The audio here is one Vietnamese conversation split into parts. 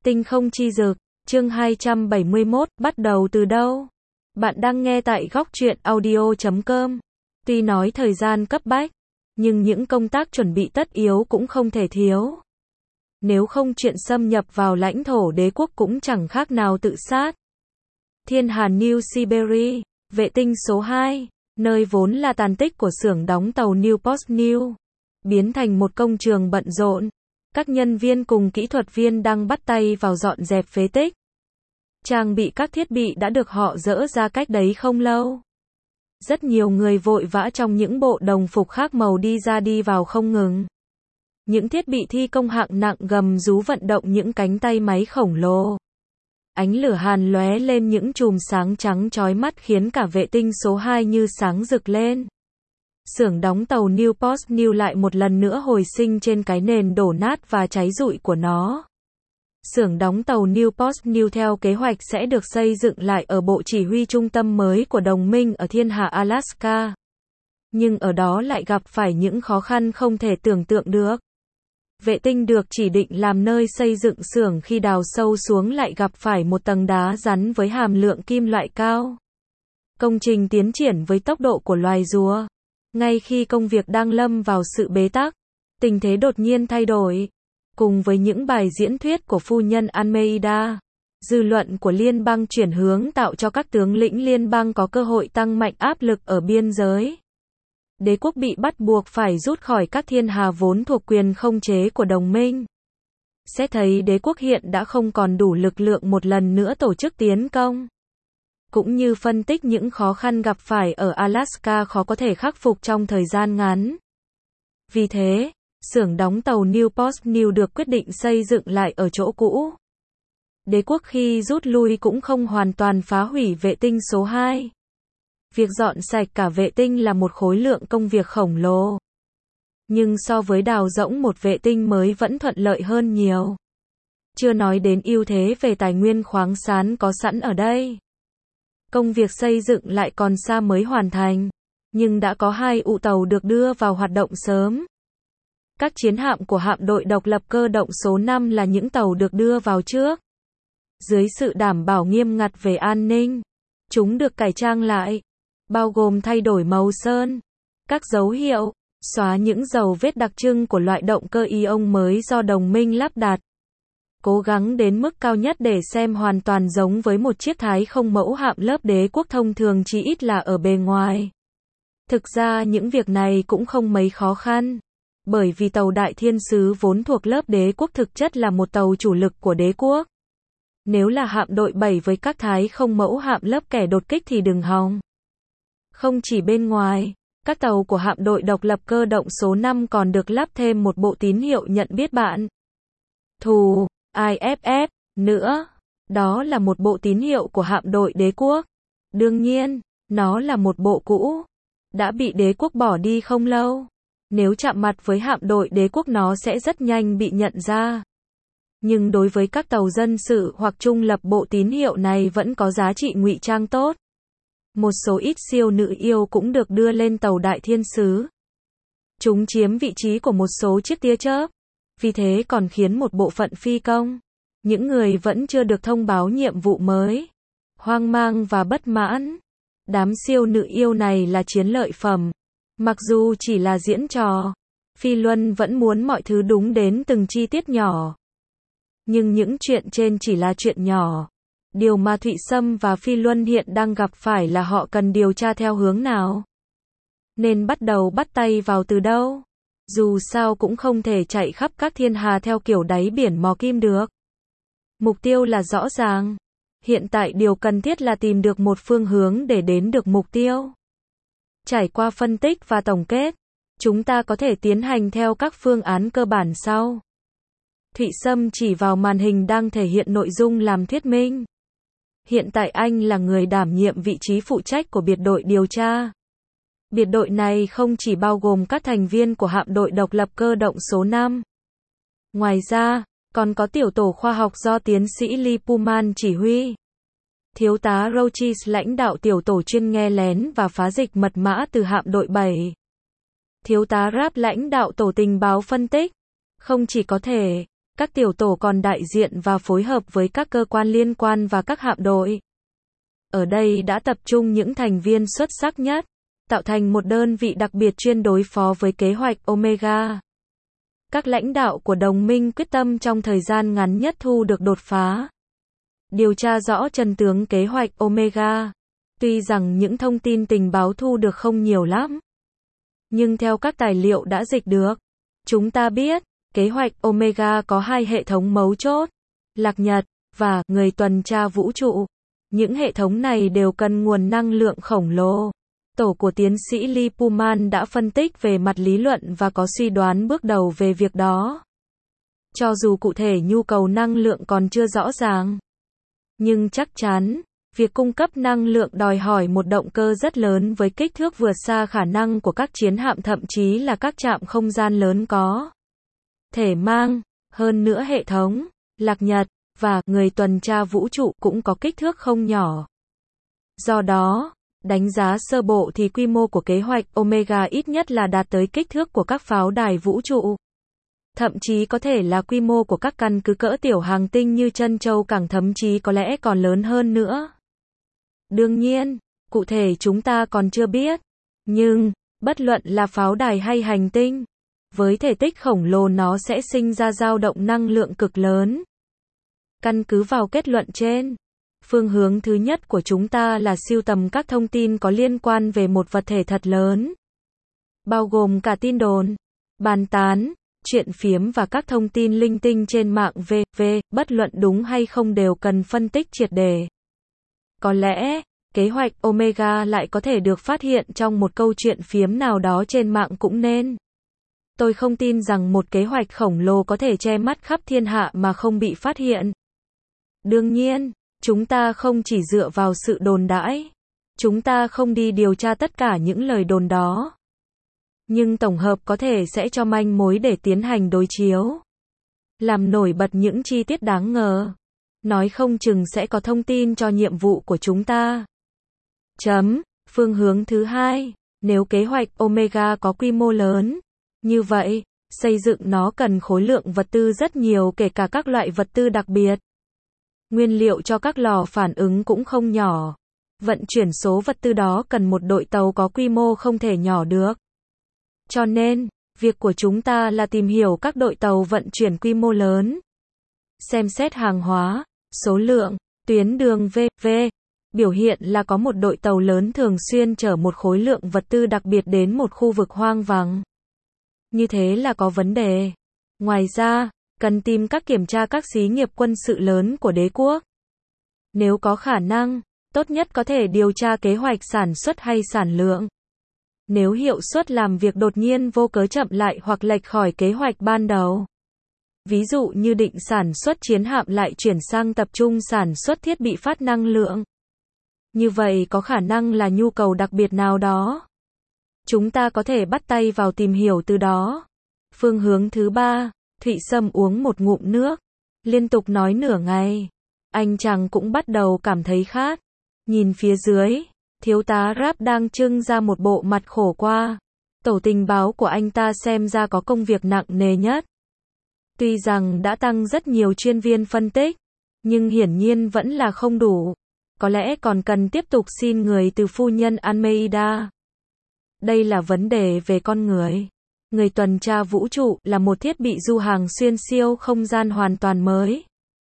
Tinh không chi dực, chương 271, bắt đầu từ đâu? Bạn đang nghe tại góc truyện audio.com. Tuy nói thời gian cấp bách, nhưng những công tác chuẩn bị tất yếu cũng không thể thiếu. Nếu không chuyện xâm nhập vào lãnh thổ đế quốc cũng chẳng khác nào tự sát. Thiên Hà New Siberia, vệ tinh số 2, nơi vốn là tàn tích của xưởng đóng tàu New Post New, biến thành một công trường bận rộn. Các nhân viên cùng kỹ thuật viên đang bắt tay vào dọn dẹp phế tích. Trang bị các thiết bị đã được họ dỡ ra cách đấy không lâu. Rất nhiều người vội vã trong những bộ đồng phục khác màu đi ra đi vào không ngừng. Những thiết bị thi công hạng nặng gầm rú vận động những cánh tay máy khổng lồ. Ánh lửa hàn lóe lên những chùm sáng trắng chói mắt khiến cả vệ tinh số 2 như sáng rực lên. Xưởng đóng tàu New Post New lại một lần nữa hồi sinh trên cái nền đổ nát và cháy rụi của nó. Xưởng đóng tàu New Post New theo kế hoạch sẽ được xây dựng lại ở bộ chỉ huy trung tâm mới của đồng minh ở Thiên Hà Alaska. Nhưng ở đó lại gặp phải những khó khăn không thể tưởng tượng được. Vệ tinh được chỉ định làm nơi xây dựng xưởng khi đào sâu xuống lại gặp phải một tầng đá rắn với hàm lượng kim loại cao. Công trình tiến triển với tốc độ của loài rùa. Ngay khi công việc đang lâm vào sự bế tắc, tình thế đột nhiên thay đổi. Cùng với những bài diễn thuyết của phu nhân Almeida, dư luận của liên bang chuyển hướng tạo cho các tướng lĩnh liên bang có cơ hội tăng mạnh áp lực ở biên giới. Đế quốc bị bắt buộc phải rút khỏi các thiên hà vốn thuộc quyền không chế của đồng minh. Sẽ thấy đế quốc hiện đã không còn đủ lực lượng một lần nữa tổ chức tiến công. Cũng như phân tích những khó khăn gặp phải ở Alaska khó có thể khắc phục trong thời gian ngắn. Vì thế, xưởng đóng tàu New Post New được quyết định xây dựng lại ở chỗ cũ. Đế quốc khi rút lui cũng không hoàn toàn phá hủy vệ tinh số 2. Việc dọn sạch cả vệ tinh là một khối lượng công việc khổng lồ. Nhưng so với đào rỗng một vệ tinh mới vẫn thuận lợi hơn nhiều. Chưa nói đến ưu thế về tài nguyên khoáng sản có sẵn ở đây. Công việc xây dựng lại còn xa mới hoàn thành, nhưng đã có 2 ụ tàu được đưa vào hoạt động sớm. Các chiến hạm của hạm đội độc lập cơ động số 5 là những tàu được đưa vào trước. Dưới sự đảm bảo nghiêm ngặt về an ninh, chúng được cải trang lại, bao gồm thay đổi màu sơn, các dấu hiệu, xóa những dấu vết đặc trưng của loại động cơ ion mới do đồng minh lắp đặt. Cố gắng đến mức cao nhất để xem hoàn toàn giống với một chiếc Thái không mẫu hạm lớp đế quốc thông thường chỉ ít là ở bề ngoài. Thực ra những việc này cũng không mấy khó khăn, bởi vì tàu Đại Thiên Sứ vốn thuộc lớp đế quốc thực chất là một tàu chủ lực của đế quốc. Nếu là hạm đội 7 với các Thái không mẫu hạm lớp kẻ đột kích thì đừng hòng. Không chỉ bên ngoài, các tàu của hạm đội độc lập cơ động số 5 còn được lắp thêm một bộ tín hiệu nhận biết bạn thù, IFF, nữa. Đó là một bộ tín hiệu của hạm đội đế quốc. Đương nhiên, nó là một bộ cũ, đã bị đế quốc bỏ đi không lâu. Nếu chạm mặt với hạm đội đế quốc nó sẽ rất nhanh bị nhận ra. Nhưng đối với các tàu dân sự hoặc trung lập bộ tín hiệu này vẫn có giá trị ngụy trang tốt. Một số ít siêu nữ yêu cũng được đưa lên tàu Đại Thiên Sứ. Chúng chiếm vị trí của một số chiếc tia chớp. Vì thế còn khiến một bộ phận phi công, những người vẫn chưa được thông báo nhiệm vụ mới, hoang mang và bất mãn. Đám siêu nữ yêu này là chiến lợi phẩm. Mặc dù chỉ là diễn trò, Phi Luân vẫn muốn mọi thứ đúng đến từng chi tiết nhỏ. Nhưng những chuyện trên chỉ là chuyện nhỏ. Điều mà Thụy Sâm và Phi Luân hiện đang gặp phải là họ cần điều tra theo hướng nào. Nên bắt tay vào từ đâu? Dù sao cũng không thể chạy khắp các thiên hà theo kiểu đáy biển mò kim được. Mục tiêu là rõ ràng. Hiện tại điều cần thiết là tìm được một phương hướng để đến được mục tiêu. Trải qua phân tích và tổng kết, chúng ta có thể tiến hành theo các phương án cơ bản sau. Thụy Sâm chỉ vào màn hình đang thể hiện nội dung làm thuyết minh. Hiện tại anh là người đảm nhiệm vị trí phụ trách của biệt đội điều tra. Biệt đội này không chỉ bao gồm các thành viên của hạm đội độc lập cơ động số 5. Ngoài ra, còn có tiểu tổ khoa học do tiến sĩ Lee Pullman chỉ huy. Thiếu tá Roches lãnh đạo tiểu tổ chuyên nghe lén và phá dịch mật mã từ hạm đội 7. Thiếu tá Rapp lãnh đạo tổ tình báo phân tích. Không chỉ có thể, Các tiểu tổ còn đại diện và phối hợp với các cơ quan liên quan và các hạm đội. Ở đây đã tập trung những thành viên xuất sắc nhất, tạo thành một đơn vị đặc biệt chuyên đối phó với kế hoạch Omega. Các lãnh đạo của đồng minh quyết tâm trong thời gian ngắn nhất thu được đột phá. Điều tra rõ chân tướng kế hoạch Omega. Tuy rằng những thông tin tình báo thu được không nhiều lắm, nhưng theo các tài liệu đã dịch được, chúng ta biết, kế hoạch Omega có hai hệ thống mấu chốt, Lạc Nhật và người tuần tra vũ trụ. Những hệ thống này đều cần nguồn năng lượng khổng lồ. Tổ của tiến sĩ Lee Pullman đã phân tích về mặt lý luận và có suy đoán bước đầu về việc đó. Cho dù cụ thể nhu cầu năng lượng còn chưa rõ ràng, nhưng chắc chắn, việc cung cấp năng lượng đòi hỏi một động cơ rất lớn với kích thước vượt xa khả năng của các chiến hạm, thậm chí là các trạm không gian lớn có thể mang. Hơn nữa hệ thống Lạc Nhật và người tuần tra vũ trụ cũng có kích thước không nhỏ. Do đó, đánh giá sơ bộ thì quy mô của kế hoạch Omega ít nhất là đạt tới kích thước của các pháo đài vũ trụ. Thậm chí có thể là quy mô của các căn cứ cỡ tiểu hành tinh như Trân Châu Cảng, thậm chí có lẽ còn lớn hơn nữa. Đương nhiên, cụ thể chúng ta còn chưa biết. Nhưng, bất luận là pháo đài hay hành tinh, với thể tích khổng lồ nó sẽ sinh ra dao động năng lượng cực lớn. Căn cứ vào kết luận trên, phương hướng thứ nhất của chúng ta là sưu tầm các thông tin có liên quan về một vật thể thật lớn, bao gồm cả tin đồn, bàn tán, chuyện phiếm và các thông tin linh tinh trên mạng v.v. Bất luận đúng hay không đều cần phân tích triệt để. Có lẽ, kế hoạch Omega lại có thể được phát hiện trong một câu chuyện phiếm nào đó trên mạng cũng nên. Tôi không tin rằng một kế hoạch khổng lồ có thể che mắt khắp thiên hạ mà không bị phát hiện. Đương nhiên, chúng ta không chỉ dựa vào sự đồn đãi. Chúng ta không đi điều tra tất cả những lời đồn đó. Nhưng tổng hợp có thể sẽ cho manh mối để tiến hành đối chiếu. Làm nổi bật những chi tiết đáng ngờ. Nói không chừng sẽ có thông tin cho nhiệm vụ của chúng ta. Phương hướng thứ hai, nếu kế hoạch Omega có quy mô lớn, như vậy, xây dựng nó cần khối lượng vật tư rất nhiều, kể cả các loại vật tư đặc biệt. Nguyên liệu cho các lò phản ứng cũng không nhỏ. Vận chuyển số vật tư đó cần một đội tàu có quy mô không thể nhỏ được. Cho nên, việc của chúng ta là tìm hiểu các đội tàu vận chuyển quy mô lớn. Xem xét hàng hóa, số lượng, tuyến đường v.v. Biểu hiện là có một đội tàu lớn thường xuyên chở một khối lượng vật tư đặc biệt đến một khu vực hoang vắng. Như thế là có vấn đề. Ngoài ra, cần tìm cách kiểm tra các xí nghiệp quân sự lớn của đế quốc. Nếu có khả năng, tốt nhất có thể điều tra kế hoạch sản xuất hay sản lượng. Nếu hiệu suất làm việc đột nhiên vô cớ chậm lại hoặc lệch khỏi kế hoạch ban đầu. Ví dụ như định sản xuất chiến hạm lại chuyển sang tập trung sản xuất thiết bị phát năng lượng. Như vậy có khả năng là nhu cầu đặc biệt nào đó. Chúng ta có thể bắt tay vào tìm hiểu từ đó. Phương hướng thứ ba, Thụy Sâm uống một ngụm nước, liên tục nói nửa ngày. Anh chàng cũng bắt đầu cảm thấy khát. Nhìn phía dưới, thiếu tá Rap đang trưng ra một bộ mặt khổ qua. Tổ tình báo của anh ta xem ra có công việc nặng nề nhất. Tuy rằng đã tăng rất nhiều chuyên viên phân tích, nhưng hiển nhiên vẫn là không đủ. Có lẽ còn cần tiếp tục xin người từ phu nhân Almeida. Đây là vấn đề về con người. Người tuần tra vũ trụ là một thiết bị du hàng xuyên siêu không gian hoàn toàn mới.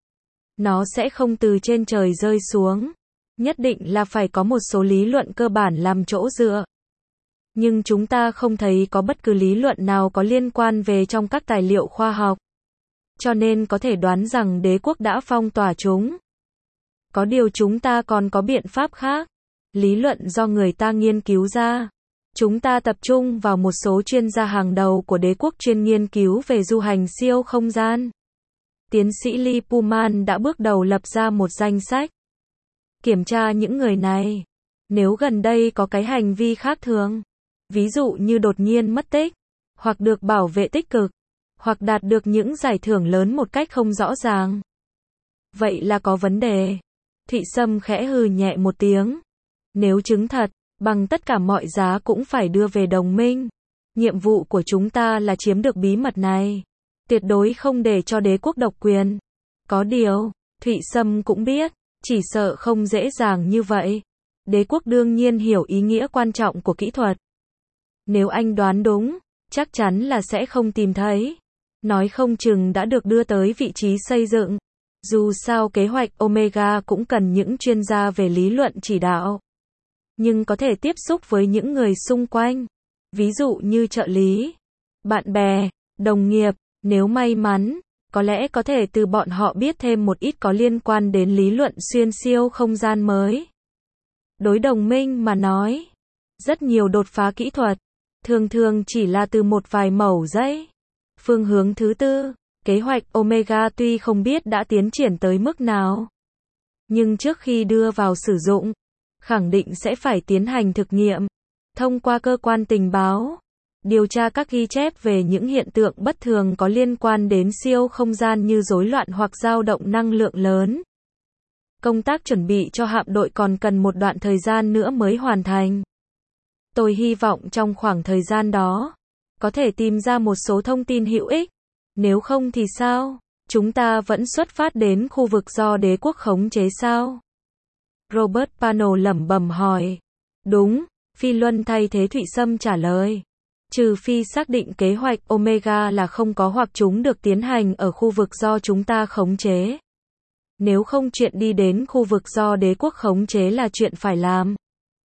Nó sẽ không từ trên trời rơi xuống. Nhất định là phải có một số lý luận cơ bản làm chỗ dựa. Nhưng chúng ta không thấy có bất cứ lý luận nào có liên quan về trong các tài liệu khoa học. Cho nên có thể đoán rằng đế quốc đã phong tỏa chúng. Có điều chúng ta còn có biện pháp khác. Lý luận do người ta nghiên cứu ra. Chúng ta tập trung vào một số chuyên gia hàng đầu của đế quốc chuyên nghiên cứu về du hành siêu không gian. Tiến sĩ Lee Pullman đã bước đầu lập ra một danh sách. Kiểm tra những người này. Nếu gần đây có cái hành vi khác thường, ví dụ như đột nhiên mất tích, hoặc được bảo vệ tích cực, hoặc đạt được những giải thưởng lớn một cách không rõ ràng. Vậy là có vấn đề. Thụy Sâm khẽ hừ nhẹ một tiếng. Nếu chứng thật, bằng tất cả mọi giá cũng phải đưa về đồng minh. Nhiệm vụ của chúng ta là chiếm được bí mật này. tuyệt đối không để cho đế quốc độc quyền. Có điều, Thụy Sâm cũng biết, chỉ sợ không dễ dàng như vậy. Đế quốc đương nhiên hiểu ý nghĩa quan trọng của kỹ thuật. Nếu anh đoán đúng, chắc chắn là sẽ không tìm thấy. Nói không chừng đã được đưa tới vị trí xây dựng. Dù sao kế hoạch Omega cũng cần những chuyên gia về lý luận chỉ đạo. Nhưng có thể tiếp xúc với những người xung quanh. Ví dụ như trợ lý, bạn bè, đồng nghiệp, nếu may mắn, có lẽ có thể từ bọn họ biết thêm một ít có liên quan đến lý luận xuyên siêu không gian mới. Đối đồng minh mà nói, rất nhiều đột phá kỹ thuật, thường thường chỉ là từ một vài mẩu giấy. Phương hướng thứ tư, kế hoạch Omega tuy không biết đã tiến triển tới mức nào, nhưng trước khi đưa vào sử dụng, khẳng định sẽ phải tiến hành thực nghiệm, thông qua cơ quan tình báo, điều tra các ghi chép về những hiện tượng bất thường có liên quan đến siêu không gian như rối loạn hoặc dao động năng lượng lớn. Công tác chuẩn bị cho hạm đội còn cần một đoạn thời gian nữa mới hoàn thành. Tôi hy vọng trong khoảng thời gian đó, có thể tìm ra một số thông tin hữu ích. Nếu không thì sao? Chúng ta vẫn xuất phát đến khu vực do đế quốc khống chế sao? Robert Pano lẩm bẩm hỏi. Đúng, Phi Luân thay thế Thụy Sâm trả lời. Trừ phi xác định kế hoạch Omega là không có hoặc chúng được tiến hành ở khu vực do chúng ta khống chế. Nếu không chuyện đi đến khu vực do đế quốc khống chế là chuyện phải làm.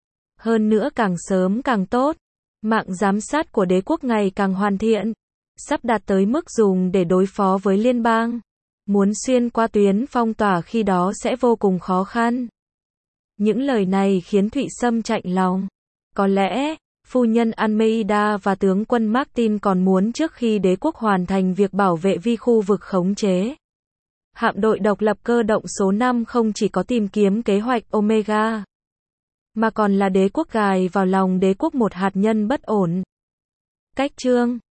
Hơn nữa càng sớm càng tốt. Mạng giám sát của đế quốc ngày càng hoàn thiện. Sắp đạt tới mức dùng để đối phó với liên bang. Muốn xuyên qua tuyến phong tỏa khi đó sẽ vô cùng khó khăn. Những lời này khiến Thụy Sâm chạnh lòng. Có lẽ, phu nhân Almeida và tướng quân Martin còn muốn trước khi đế quốc hoàn thành việc bảo vệ vi khu vực khống chế. Hạm đội độc lập cơ động số 5 không chỉ có tìm kiếm kế hoạch Omega, mà còn là đế quốc gài vào lòng đế quốc một hạt nhân bất ổn. Cách chương